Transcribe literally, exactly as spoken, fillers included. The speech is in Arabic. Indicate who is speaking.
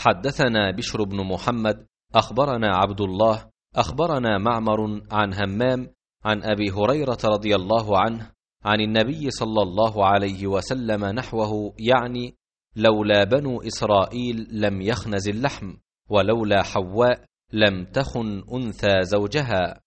Speaker 1: حدثنا بشر بن محمد أخبرنا عبد الله أخبرنا معمر عن همام عن أبي هريرة رضي الله عنه عن النبي صلى الله عليه وسلم نحوه، يعني: لولا بنو إسرائيل لم يخنز اللحم، ولولا حواء لم تخن أنثى زوجها.